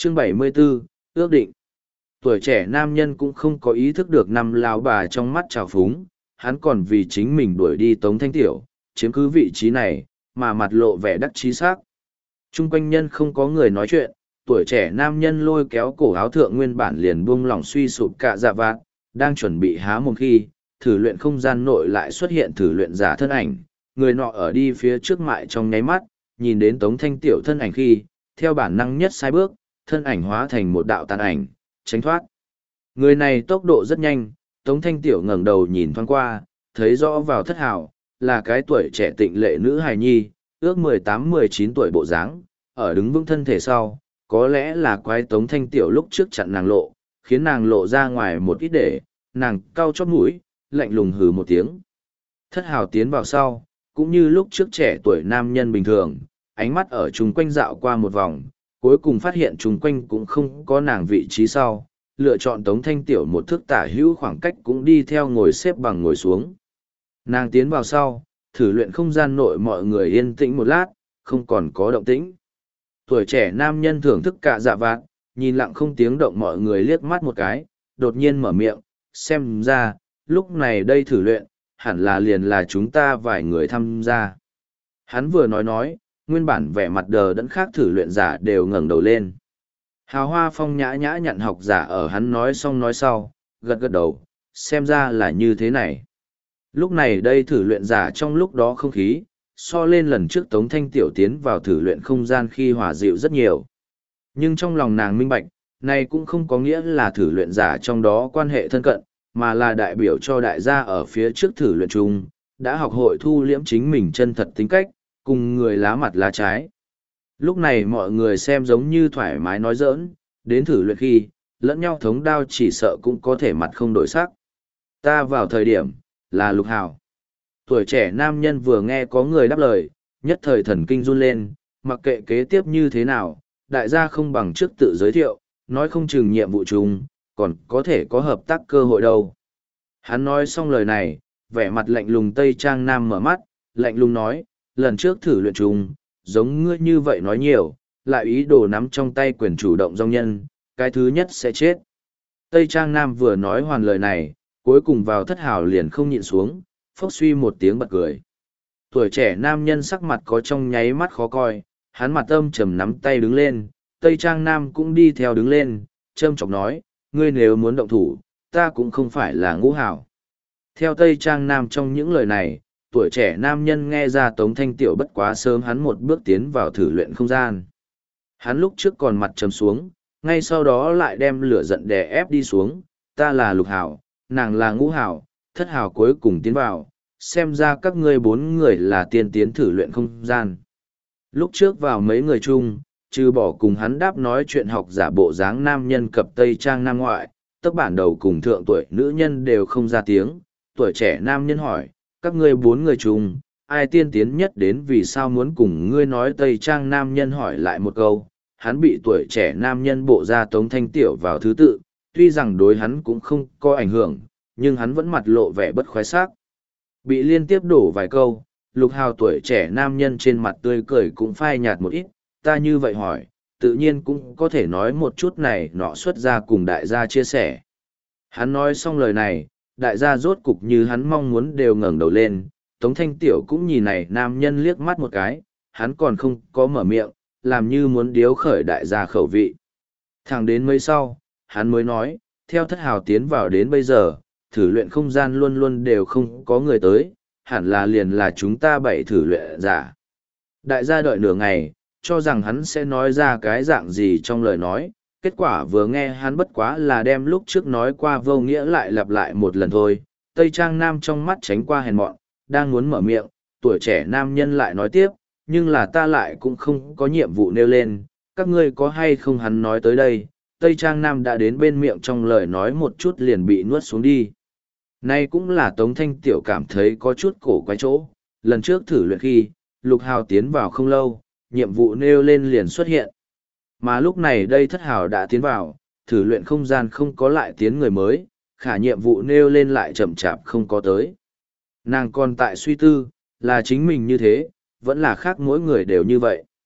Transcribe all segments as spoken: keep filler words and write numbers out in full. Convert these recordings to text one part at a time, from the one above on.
Chương bảy mươi 74, ước định. Tuổi trẻ nam nhân cũng không có ý thức được năm lão bà trong mắt trào phúng, hắn còn vì chính mình đuổi đi Tống Thanh Tiểu, chiếm cứ vị trí này, mà mặt lộ vẻ đắc chí sắc. Trung quanh nhân không có người nói chuyện, tuổi trẻ nam nhân lôi kéo cổ áo thượng nguyên bản liền buông lỏng suy sụp cả dạ vạt, đang chuẩn bị há mồm khi, thử luyện không gian nội lại xuất hiện thử luyện giả thân ảnh, người nọ ở đi phía trước mại trong nháy mắt, nhìn đến Tống Thanh Tiểu thân ảnh khi, theo bản năng nhất sai bước, thân ảnh hóa thành một đạo tàn ảnh, tránh thoát. Người này tốc độ rất nhanh, Tống Thanh Tiểu ngẩng đầu nhìn thoáng qua, thấy rõ vào thất hào, là cái tuổi trẻ tịnh lệ nữ hài nhi, ước mười tám mười chín tuổi bộ dáng, ở đứng vững thân thể sau, có lẽ là quái Tống Thanh Tiểu lúc trước chặn nàng lộ, khiến nàng lộ ra ngoài một ít để, nàng cau chót mũi, lạnh lùng hừ một tiếng. Thất hào tiến vào sau, cũng như lúc trước trẻ tuổi nam nhân bình thường, ánh mắt ở chung quanh dạo qua một vòng, cuối cùng phát hiện chung quanh cũng không có nàng vị trí sau, lựa chọn Tống Thanh Tiểu một thước tả hữu khoảng cách cũng đi theo ngồi xếp bằng ngồi xuống. Nàng tiến vào sau, thử luyện không gian nội mọi người yên tĩnh một lát, không còn có động tĩnh. Tuổi trẻ nam nhân thưởng thức cả dạ vạt, nhìn lặng không tiếng động mọi người liếc mắt một cái, đột nhiên mở miệng, xem ra, lúc này đây thử luyện, hẳn là liền là chúng ta vài người tham gia. Hắn vừa nói nói, nguyên bản vẻ mặt đờ đẫn khác thử luyện giả đều ngẩng đầu lên. Hào hoa phong nhã nhã nhận học giả ở hắn nói xong nói sau, gật gật đầu, xem ra là như thế này. Lúc này đây thử luyện giả trong lúc đó không khí, so lên lần trước Tống Thanh Tiểu tiến vào thử luyện không gian khi hòa dịu rất nhiều. Nhưng trong lòng nàng minh bạch, này cũng không có nghĩa là thử luyện giả trong đó quan hệ thân cận, mà là đại biểu cho đại gia ở phía trước thử luyện chung, đã học hội thu liễm chính mình chân thật tính cách, cùng người lá mặt lá trái. Lúc này mọi người xem giống như thoải mái nói giỡn, đến thử luyện khi, lẫn nhau thống đao chỉ sợ cũng có thể mặt không đổi sắc. Ta vào thời điểm, là Lục Hào. Tuổi trẻ nam nhân vừa nghe có người đáp lời, nhất thời thần kinh run lên, mặc kệ kế tiếp như thế nào, đại gia không bằng trước tự giới thiệu, nói không chừng nhiệm vụ chung, còn có thể có hợp tác cơ hội đâu. Hắn nói xong lời này, vẻ mặt lạnh lùng Tây Trang Nam mở mắt, lạnh lùng nói, lần trước thử luyện chung, giống ngươi như vậy nói nhiều, lại ý đồ nắm trong tay quyền chủ động dòng nhân, cái thứ nhất sẽ chết. Tây Trang Nam vừa nói hoàn lời này, cuối cùng vào thất hào liền không nhịn xuống, phốc suy một tiếng bật cười. Tuổi trẻ nam nhân sắc mặt có trong nháy mắt khó coi, hắn mặt âm trầm nắm tay đứng lên, Tây Trang Nam cũng đi theo đứng lên, châm chọc nói, ngươi nếu muốn động thủ, ta cũng không phải là ngũ hảo. Theo Tây Trang Nam trong những lời này, tuổi trẻ nam nhân nghe ra Tống Thanh Tiểu bất quá sớm hắn một bước tiến vào thử luyện không gian. Hắn lúc trước còn mặt trầm xuống, ngay sau đó lại đem lửa giận đè ép đi xuống, ta là Lục Hảo, nàng là Ngũ Hảo, Thất Hảo cuối cùng tiến vào, xem ra các ngươi bốn người là tiên tiến thử luyện không gian. Lúc trước vào mấy người chung, trừ bỏ cùng hắn đáp nói chuyện học giả bộ dáng nam nhân cập Tây Trang Nam ngoại, tất bản đầu cùng thượng tuổi nữ nhân đều không ra tiếng, tuổi trẻ nam nhân hỏi, các ngươi bốn người chung, ai tiên tiến nhất đến vì sao muốn cùng ngươi nói Tây Trang nam nhân hỏi lại một câu, hắn bị tuổi trẻ nam nhân bộ ra Tống Thanh Tiểu vào thứ tự, tuy rằng đối hắn cũng không có ảnh hưởng, nhưng hắn vẫn mặt lộ vẻ bất khoái sắc. Bị liên tiếp đổ vài câu, Lục Hào tuổi trẻ nam nhân trên mặt tươi cười cũng phai nhạt một ít, ta như vậy hỏi, tự nhiên cũng có thể nói một chút này nọ xuất ra cùng đại gia chia sẻ. Hắn nói xong lời này, đại gia rốt cục như hắn mong muốn đều ngẩng đầu lên, Tống Thanh Tiểu cũng nhìn này nam nhân liếc mắt một cái, hắn còn không có mở miệng, làm như muốn điếu khởi đại gia khẩu vị. Thẳng đến mấy sau, hắn mới nói, theo Thất Hào tiến vào đến bây giờ, thử luyện không gian luôn luôn đều không có người tới, hẳn là liền là chúng ta bảy thử luyện giả. Đại gia đợi nửa ngày, cho rằng hắn sẽ nói ra cái dạng gì trong lời nói, kết quả vừa nghe hắn bất quá là đem lúc trước nói qua vô nghĩa lại lặp lại một lần thôi. Tây Trang Nam trong mắt tránh qua hèn mọn, đang muốn mở miệng, tuổi trẻ nam nhân lại nói tiếp, nhưng là ta lại cũng không có nhiệm vụ nêu lên, các ngươi có hay không hắn nói tới đây. Tây Trang Nam đã đến bên miệng trong lời nói một chút liền bị nuốt xuống đi. Nay cũng là Tống Thanh Tiểu cảm thấy có chút cổ quái chỗ, lần trước thử luyện khi, Lục Hào tiến vào không lâu, nhiệm vụ nêu lên liền xuất hiện. Mà lúc này đây Thất Hào đã tiến vào, thử luyện không gian không có lại tiến người mới, khả nhiệm vụ nêu lên lại chậm chạp không có tới. Nàng còn tại suy tư, là chính mình như thế, vẫn là khác mỗi người đều như vậy.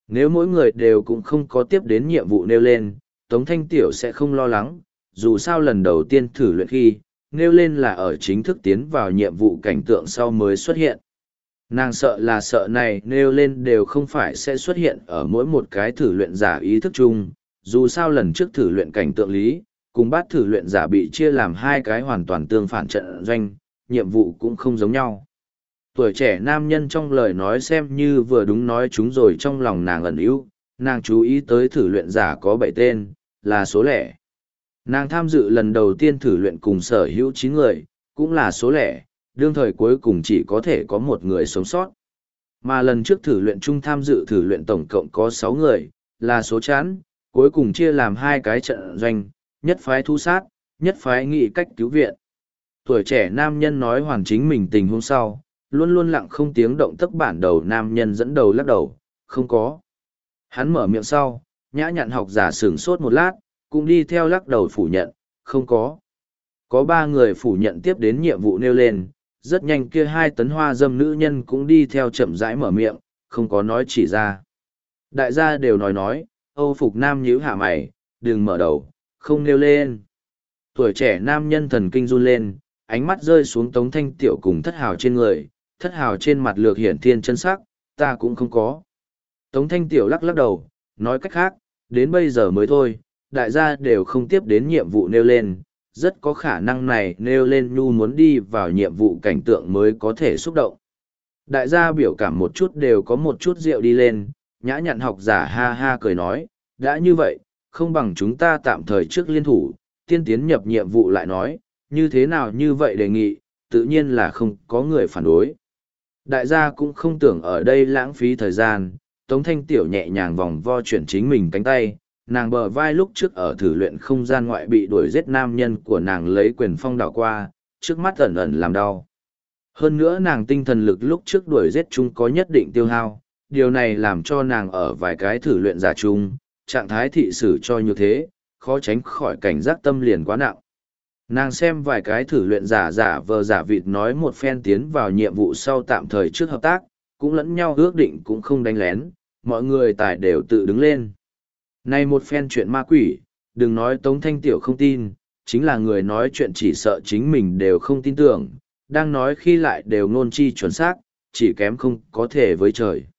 Nếu mỗi người đều cũng không có tiếp đến nhiệm vụ nêu lên, Tống Thanh Tiểu sẽ không lo lắng, dù sao lần đầu tiên thử luyện khi, nêu lên là ở chính thức tiến vào nhiệm vụ cảnh tượng sau mới xuất hiện. Nàng sợ là sợ này nêu lên đều không phải sẽ xuất hiện ở mỗi một cái thử luyện giả ý thức chung, dù sao lần trước thử luyện cảnh tượng lý, cùng bát thử luyện giả bị chia làm hai cái hoàn toàn tương phản trận doanh, nhiệm vụ cũng không giống nhau. Tuổi trẻ nam nhân trong lời nói xem như vừa đúng nói chúng rồi trong lòng nàng ẩn ưu, nàng chú ý tới thử luyện giả có bảy tên, là số lẻ. Nàng tham dự lần đầu tiên thử luyện cùng sở hữu chín người, cũng là số lẻ, đương thời cuối cùng chỉ có thể có một người sống sót. Mà lần trước thử luyện chung tham dự thử luyện tổng cộng có sáu người, là số chán, cuối cùng chia làm hai cái trận doanh, nhất phái thu sát, nhất phái nghị cách cứu viện. Tuổi trẻ nam nhân nói hoàn chính mình tình huống sau, luôn luôn lặng không tiếng động tức bản đầu nam nhân dẫn đầu lắc đầu, không có. Hắn mở miệng sau, nhã nhặn học giả sửng sốt một lát, cũng đi theo lắc đầu phủ nhận, không có. Có ba người phủ nhận tiếp đến nhiệm vụ nêu lên, rất nhanh kia hai tấn hoa dâm nữ nhân cũng đi theo chậm rãi mở miệng, không có nói chỉ ra. Đại gia đều nói nói, Âu phục nam nhíu hạ mày, đừng mở đầu, không nêu lên. Tuổi trẻ nam nhân thần kinh run lên, ánh mắt rơi xuống Tống Thanh Tiểu cùng thất hào trên người, thất hào trên mặt lược hiển thiên chân sắc, ta cũng không có. Tống Thanh Tiểu lắc lắc đầu, nói cách khác, đến bây giờ mới thôi, đại gia đều không tiếp đến nhiệm vụ nêu lên, rất có khả năng này nêu lên nhu muốn đi vào nhiệm vụ cảnh tượng mới có thể xúc động. Đại gia biểu cảm một chút đều có một chút rượu đi lên, nhã nhặn học giả ha ha cười nói, đã như vậy, không bằng chúng ta tạm thời trước liên thủ, tiên tiến nhập nhiệm vụ lại nói, như thế nào như vậy đề nghị, tự nhiên là không có người phản đối. Đại gia cũng không tưởng ở đây lãng phí thời gian, Tống Thanh Tiểu nhẹ nhàng vòng vo chuyển chính mình cánh tay, nàng bờ vai lúc trước ở thử luyện không gian ngoại bị đuổi giết nam nhân của nàng lấy quyền phong đảo qua, trước mắt ẩn ẩn làm đau. Hơn nữa nàng tinh thần lực lúc trước đuổi giết chung có nhất định tiêu hao, điều này làm cho nàng ở vài cái thử luyện giả chung, trạng thái thị sử cho như thế, khó tránh khỏi cảnh giác tâm liền quá nặng. Nàng xem vài cái thử luyện giả giả vờ giả vịt nói một phen tiến vào nhiệm vụ sau tạm thời trước hợp tác, cũng lẫn nhau ước định cũng không đánh lén, mọi người tài đều tự đứng lên. Này một phen chuyện ma quỷ, đừng nói Tống Thanh Tiểu không tin, chính là người nói chuyện chỉ sợ chính mình đều không tin tưởng, đang nói khi lại đều ngôn chi chuẩn xác, chỉ kém không có thể với trời.